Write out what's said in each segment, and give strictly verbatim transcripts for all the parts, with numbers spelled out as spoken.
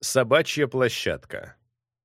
Собачья площадка.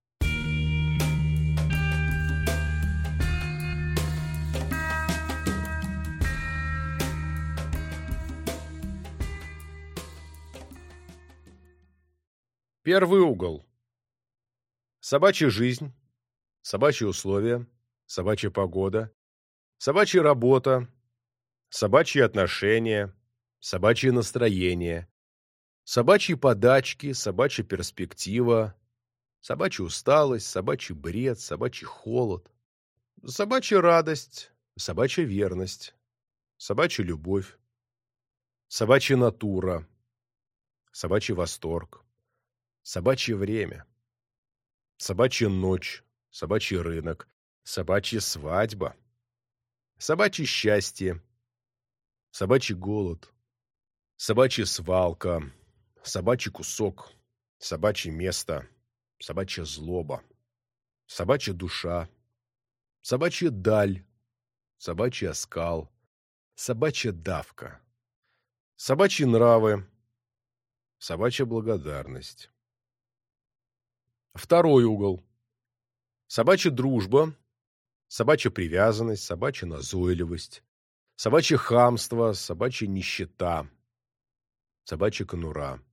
Первый угол. Собачья жизнь, собачьи условия, собачья погода, собачья работа, собачьи отношения, собачье настроение, собачьи подачки, собачья перспектива, собачья усталость, собачий бред, собачий холод, собачья радость, собачья верность, собачья любовь, собачья натура, собачий восторг, собачье время, собачья ночь, собачий рынок, собачья свадьба, собачье счастье, собачий голод, собачья свалка, собачий кусок, собачье место, собачья злоба, собачья душа, собачья даль, собачий оскал, собачья давка, собачьи нравы, собачья благодарность. Второй угол. Собачья дружба, собачья привязанность, собачья назойливость, собачье хамство, собачья нищета, собачья конура,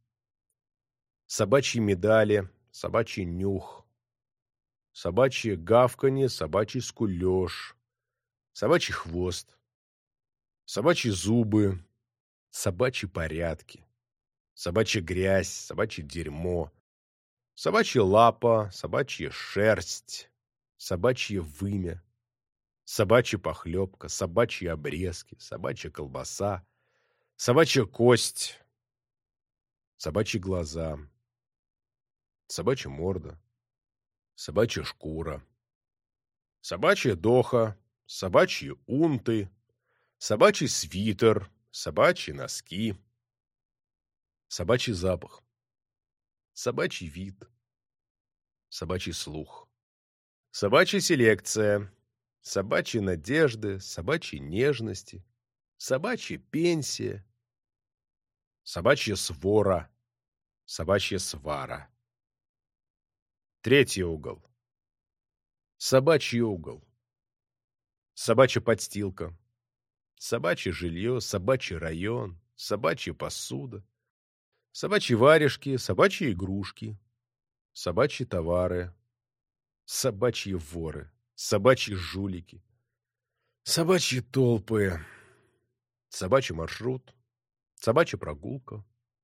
собачьи медали, собачий нюх, собачье гавканье, собачий скулеж, собачий хвост, собачьи зубы, собачьи порядки, собачья грязь, собачье дерьмо, собачья лапа, собачья шерсть, собачье вымя, собачья похлебка, собачьи обрезки, собачья колбаса, собачья кость, собачьи глаза, собачья морда, собачья шкура, собачья доха, собачьи унты, собачий свитер, собачьи носки, собачий запах, собачий вид, собачий слух, собачья селекция, собачьи надежды, собачьи нежности, собачья пенсия, собачья свора, собачья свара. Третий угол. Собачий угол. Собачья подстилка, собачье жилье, собачий район, собачья посуда, собачьи варежки, собачьи игрушки, собачьи товары, собачьи воры, собачьи жулики, собачьи толпы, собачий маршрут, собачья прогулка,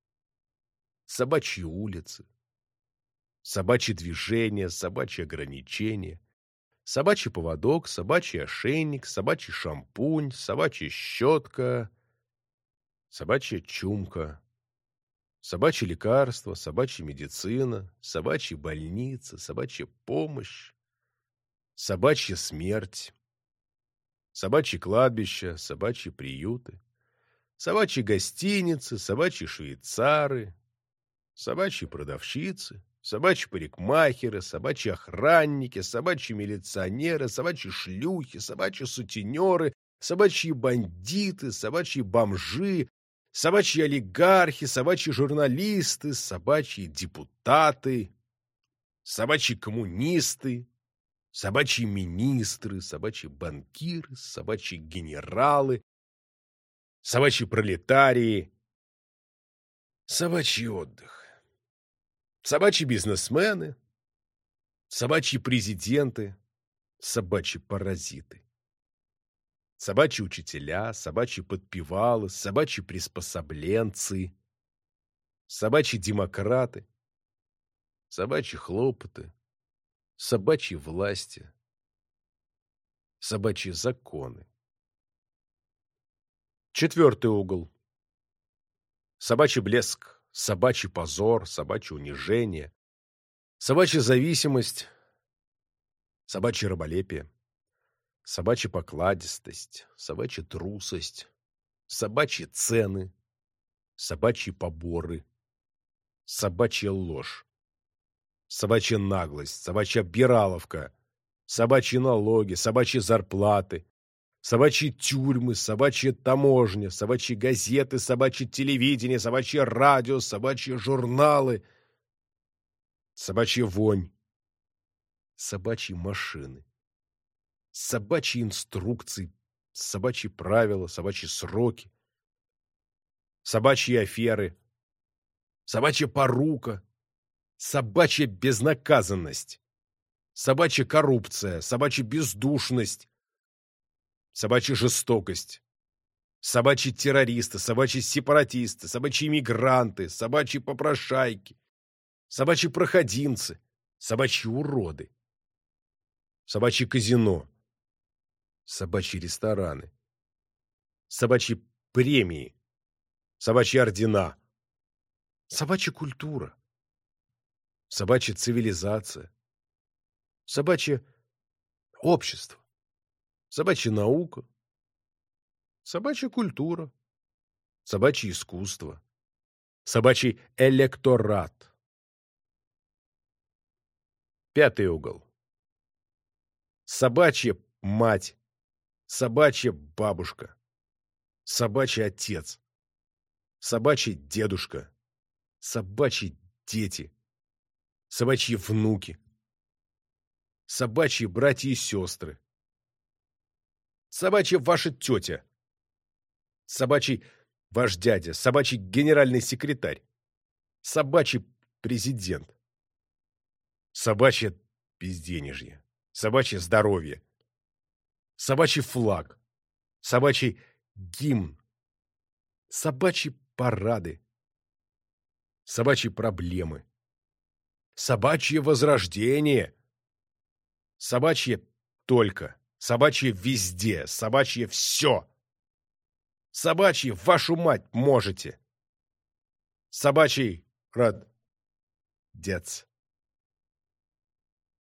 собачьи улицы, собачьи движения, собачьи ограничения, собачий поводок, собачий ошейник, собачий шампунь, собачья щетка, собачья чумка, собачье лекарство, собачья медицина, собачья больница, собачья помощь, собачья смерть, собачьи кладбища, собачьи приюты, собачьи гостиницы, собачьи швейцары, собачьи продавщицы, собачьи парикмахеры, собачьи охранники, собачьи милиционеры, собачьи шлюхи, собачьи сутенеры, собачьи бандиты, собачьи бомжи, собачьи олигархи, собачьи журналисты, собачьи депутаты, собачьи коммунисты, собачьи министры, собачьи банкиры, собачьи генералы, собачьи пролетарии, собачий отдых, собачьи бизнесмены, собачьи президенты, собачьи паразиты, собачьи учителя, собачьи подпевалы, собачьи приспособленцы, собачьи демократы, собачьи хлопоты, собачьи власти, собачьи законы. Четвертый угол. Собачий блеск, собачий позор, собачье унижение, собачья зависимость, собачье раболепие, собачья покладистость, собачья трусость, собачьи цены, собачьи поборы, собачья ложь, собачья наглость, собачья обираловка, собачьи налоги, собачьи зарплаты, собачьи тюрьмы, собачья таможня, собачьи газеты, собачье телевидение, собачье радио, собачьи журналы, собачья вонь, собачьи машины, собачьи инструкции, собачьи правила, собачьи сроки, собачьи аферы, собачья порука, собачья безнаказанность, собачья коррупция, собачья бездушность, собачья жестокость, собачьи террористы, собачьи сепаратисты, собачьи мигранты, собачьи попрошайки, собачьи проходимцы, собачьи уроды, собачьи казино, собачьи рестораны, собачьи премии, собачьи ордена, собачья культура, собачья цивилизация, собачье общество, собачья наука, собачья культура, собачье искусство, собачий электорат. Пятый угол. Собачья мать, собачья бабушка, собачий отец, собачий дедушка, собачьи дети, собачьи внуки, собачьи братья и сестры, собачья ваша тетя, собачий ваш дядя, собачий генеральный секретарь, собачий президент, собачье безденежье, собачье здоровье, собачий флаг, собачий гимн, собачьи парады, собачьи проблемы, собачье возрождение, собачье только, собачье везде, собачье все, собачье вашу мать можете, собачий род дец.